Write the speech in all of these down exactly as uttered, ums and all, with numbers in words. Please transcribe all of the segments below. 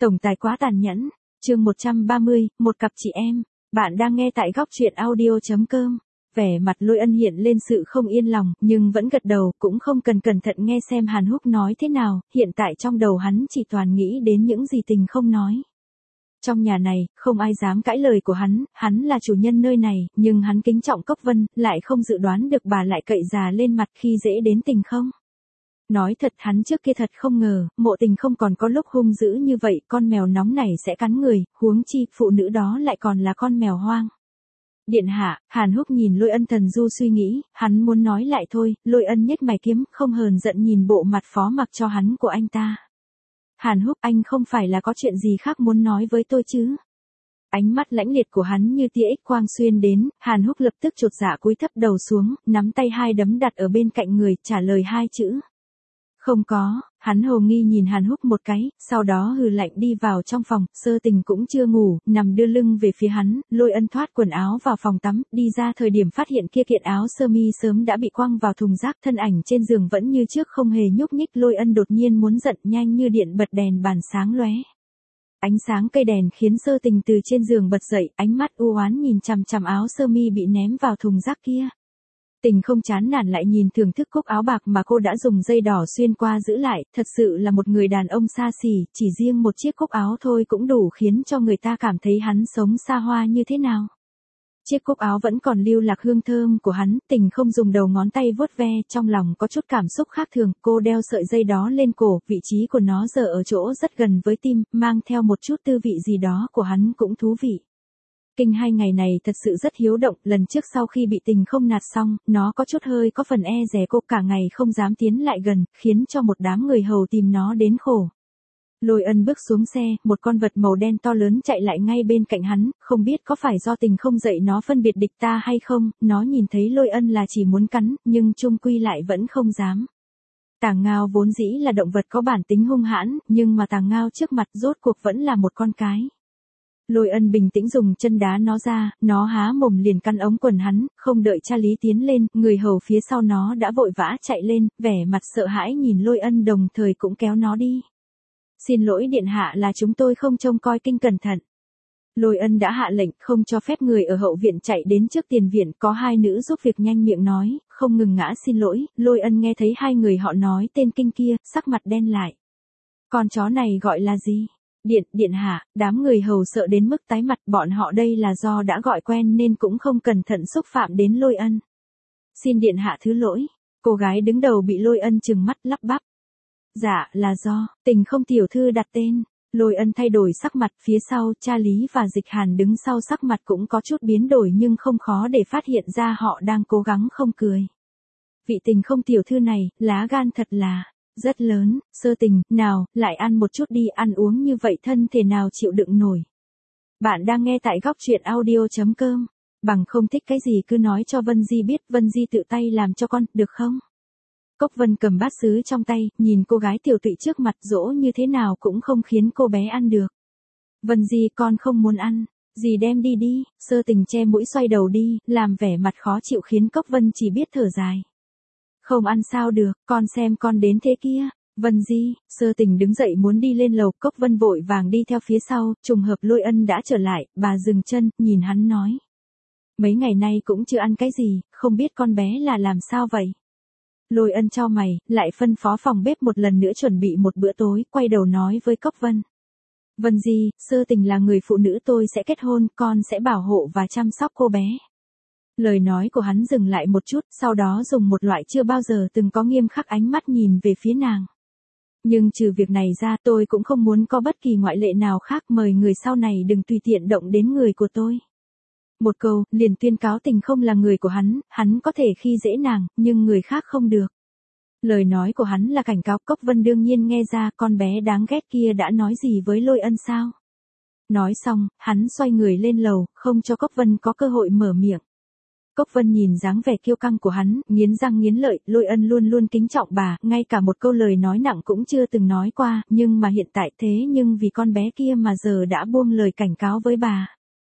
Tổng tài quá tàn nhẫn, chương một trăm ba mươi, một cặp chị em. Bạn đang nghe tại góc truyện audio chấm com. Vẻ mặt Lôi Ân hiện lên sự không yên lòng, nhưng vẫn gật đầu, cũng không cần cẩn thận nghe xem Hàn Húc nói thế nào, hiện tại trong đầu hắn chỉ toàn nghĩ đến những gì Tình không nói. Trong nhà này, không ai dám cãi lời của hắn, hắn là chủ nhân nơi này, nhưng hắn kính trọng Cốc Vân, lại không dự đoán được bà lại cậy già lên mặt khi dễ đến Tình không. Nói thật hắn trước kia thật không ngờ, Mộ Tình không còn có lúc hung dữ như vậy, con mèo nóng này sẽ cắn người, huống chi, phụ nữ đó lại còn là con mèo hoang. Điện hạ, Hàn Húc nhìn Lôi Ân thần du suy nghĩ, hắn muốn nói lại thôi, Lôi Ân nhếch mày kiếm, không hờn giận nhìn bộ mặt phó mặc cho hắn của anh ta. Hàn Húc, anh không phải là có chuyện gì khác muốn nói với tôi chứ? Ánh mắt lãnh liệt của hắn như tia X quang xuyên đến, Hàn Húc lập tức chột dạ cúi thấp đầu xuống, nắm tay hai đấm đặt ở bên cạnh người, trả lời hai chữ. Không có, hắn hồ nghi nhìn Hàn Húc một cái, sau đó hừ lạnh đi vào trong phòng, Sơ Tình cũng chưa ngủ, nằm đưa lưng về phía hắn, Lôi Ân thoát quần áo vào phòng tắm, đi ra thời điểm phát hiện kia kiện áo sơ mi sớm đã bị quăng vào thùng rác, thân ảnh trên giường vẫn như trước không hề nhúc nhích, Lôi Ân đột nhiên muốn giận, nhanh như điện bật đèn bàn sáng lóe. Ánh sáng cây đèn khiến Sơ Tình từ trên giường bật dậy, ánh mắt u oán nhìn chằm chằm áo sơ mi bị ném vào thùng rác kia. Tình không chán nản lại nhìn thưởng thức cúc áo bạc mà cô đã dùng dây đỏ xuyên qua giữ lại, thật sự là một người đàn ông xa xỉ, chỉ riêng một chiếc cúc áo thôi cũng đủ khiến cho người ta cảm thấy hắn sống xa hoa như thế nào. Chiếc cúc áo vẫn còn lưu lạc hương thơm của hắn, Tình không dùng đầu ngón tay vuốt ve, trong lòng có chút cảm xúc khác thường, cô đeo sợi dây đó lên cổ, vị trí của nó giờ ở chỗ rất gần với tim, mang theo một chút tư vị gì đó của hắn cũng thú vị. Kinh hai ngày này thật sự rất hiếu động, lần trước sau khi bị Tình không nạt xong, nó có chút hơi có phần e dè cô, cả ngày không dám tiến lại gần, khiến cho một đám người hầu tìm nó đến khổ. Lôi Ân bước xuống xe, một con vật màu đen to lớn chạy lại ngay bên cạnh hắn, không biết có phải do Tình không dạy nó phân biệt địch ta hay không, nó nhìn thấy Lôi Ân là chỉ muốn cắn, nhưng chung quy lại vẫn không dám. Tàng Ngao vốn dĩ là động vật có bản tính hung hãn, nhưng mà Tàng Ngao trước mặt rốt cuộc vẫn là một con cái. Lôi Ân bình tĩnh dùng chân đá nó ra, nó há mồm liền căn ống quần hắn, không đợi cha Lý tiến lên, người hầu phía sau nó đã vội vã chạy lên, vẻ mặt sợ hãi nhìn Lôi Ân đồng thời cũng kéo nó đi. Xin lỗi điện hạ, là chúng tôi không trông coi kinh cẩn thận. Lôi Ân đã hạ lệnh không cho phép người ở hậu viện chạy đến trước tiền viện, có hai nữ giúp việc nhanh miệng nói, không ngừng ngã xin lỗi. Lôi Ân nghe thấy hai người họ nói tên kinh kia, sắc mặt đen lại. Con chó này gọi là gì? Điện, điện hạ, đám người hầu sợ đến mức tái mặt, bọn họ đây là do đã gọi quen nên cũng không cẩn thận xúc phạm đến Lôi Ân. Xin điện hạ thứ lỗi, cô gái đứng đầu bị Lôi Ân trừng mắt lắp bắp. Dạ, là do, Tình không tiểu thư đặt tên. Lôi Ân thay đổi sắc mặt, phía sau, cha Lý và Dịch Hàn đứng sau sắc mặt cũng có chút biến đổi nhưng không khó để phát hiện ra họ đang cố gắng không cười. Vị Tình không tiểu thư này, lá gan thật là rất lớn. Sơ Tình, nào, lại ăn một chút đi, ăn uống như vậy thân thể nào chịu đựng nổi. Bạn đang nghe tại góc truyện audio chấm com. Bằng không thích cái gì cứ nói cho Vân Di biết, Vân Di tự tay làm cho con, được không? Cốc Vân cầm bát sứ trong tay, nhìn cô gái tiểu tụy trước mặt, dỗ như thế nào cũng không khiến cô bé ăn được. Vân Di, con không muốn ăn, dì đem đi đi. Sơ Tình che mũi xoay đầu đi, làm vẻ mặt khó chịu khiến Cốc Vân chỉ biết thở dài. Không ăn sao được, con xem con đến thế kia. Vân Di, Sơ Tình đứng dậy muốn đi lên lầu, Cốc Vân vội vàng đi theo phía sau, trùng hợp Lôi Ân đã trở lại, bà dừng chân, nhìn hắn nói. Mấy ngày nay cũng chưa ăn cái gì, không biết con bé là làm sao vậy? Lôi Ân chau mày, lại phân phó phòng bếp một lần nữa chuẩn bị một bữa tối, quay đầu nói với Cốc Vân. Vân Di, Sơ Tình là người phụ nữ tôi sẽ kết hôn, con sẽ bảo hộ và chăm sóc cô bé. Lời nói của hắn dừng lại một chút, sau đó dùng một loại chưa bao giờ từng có nghiêm khắc ánh mắt nhìn về phía nàng. Nhưng trừ việc này ra, tôi cũng không muốn có bất kỳ ngoại lệ nào khác, mời người sau này đừng tùy tiện động đến người của tôi. Một câu, liền tuyên cáo Tình không là người của hắn, hắn có thể khi dễ nàng, nhưng người khác không được. Lời nói của hắn là cảnh cáo, Cốc Vân đương nhiên nghe ra, con bé đáng ghét kia đã nói gì với Lôi Ân sao? Nói xong, hắn xoay người lên lầu, không cho Cốc Vân có cơ hội mở miệng. Cốc Vân nhìn dáng vẻ kiêu căng của hắn, nghiến răng nghiến lợi, Lôi Ân luôn luôn kính trọng bà, ngay cả một câu lời nói nặng cũng chưa từng nói qua, nhưng mà hiện tại thế nhưng vì con bé kia mà giờ đã buông lời cảnh cáo với bà.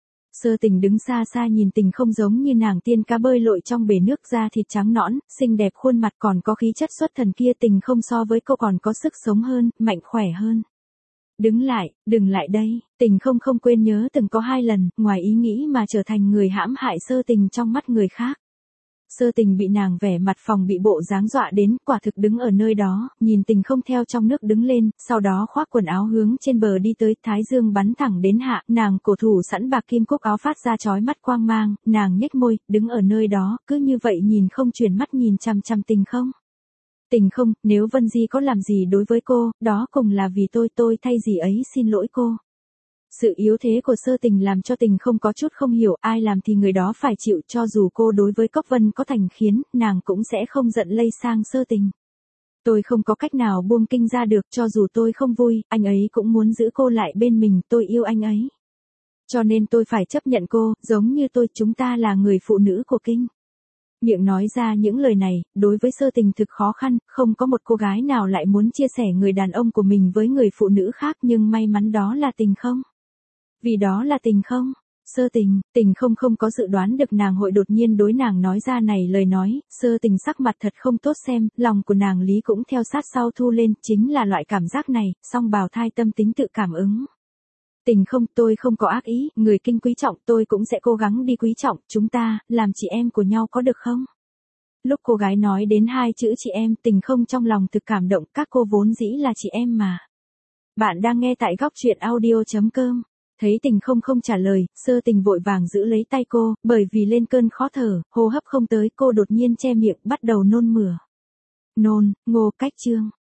Sơ Tình đứng xa xa nhìn Tình không giống như nàng tiên cá bơi lội trong bể nước, da thịt trắng nõn, xinh đẹp khuôn mặt còn có khí chất xuất thần kia, Tình không so với cô còn có sức sống hơn, mạnh khỏe hơn. Đứng lại, đừng lại đây, Tình không không quên nhớ từng có hai lần, ngoài ý nghĩ mà trở thành người hãm hại Sơ Tình trong mắt người khác. Sơ Tình bị nàng vẻ mặt phòng bị bộ dáng dọa đến, quả thực đứng ở nơi đó, nhìn Tình không theo trong nước đứng lên, sau đó khoác quần áo hướng trên bờ đi tới, thái dương bắn thẳng đến hạ, nàng cổ thủ sẵn bạc kim cúc áo phát ra chói mắt quang mang, nàng nhếch môi, đứng ở nơi đó, cứ như vậy nhìn không chuyển mắt nhìn chằm chằm Tình không. Tình không, nếu Vân Di có làm gì đối với cô, đó cùng là vì tôi, tôi thay gì ấy xin lỗi cô. Sự yếu thế của Sơ Tình làm cho Tình không có chút không hiểu, ai làm thì người đó phải chịu, cho dù cô đối với Cốc Vân có thành khiến, nàng cũng sẽ không giận lây sang Sơ Tình. Tôi không có cách nào buông kinh ra được, cho dù tôi không vui, anh ấy cũng muốn giữ cô lại bên mình, tôi yêu anh ấy. Cho nên tôi phải chấp nhận cô, giống như tôi, chúng ta là người phụ nữ của kinh. Miệng nói ra những lời này, đối với Sơ Tình thực khó khăn, không có một cô gái nào lại muốn chia sẻ người đàn ông của mình với người phụ nữ khác, nhưng may mắn đó là Tình không. Vì đó là Tình không. Sơ Tình, Tình không không có dự đoán được nàng hội đột nhiên đối nàng nói ra này lời nói, Sơ Tình sắc mặt thật không tốt xem, lòng của nàng lý cũng theo sát sau thu lên, chính là loại cảm giác này, song bào thai tâm tính tự cảm ứng. Tình không, tôi không có ác ý, người kinh quý trọng, tôi cũng sẽ cố gắng đi quý trọng, chúng ta, làm chị em của nhau có được không? Lúc cô gái nói đến hai chữ chị em, Tình không trong lòng thực cảm động, các cô vốn dĩ là chị em mà. Bạn đang nghe tại góc truyện audio chấm com. Thấy Tình không không trả lời, Sơ Tình vội vàng giữ lấy tay cô, bởi vì lên cơn khó thở, hô hấp không tới, cô đột nhiên che miệng, bắt đầu nôn mửa. Nôn, Ngô Cách Trương.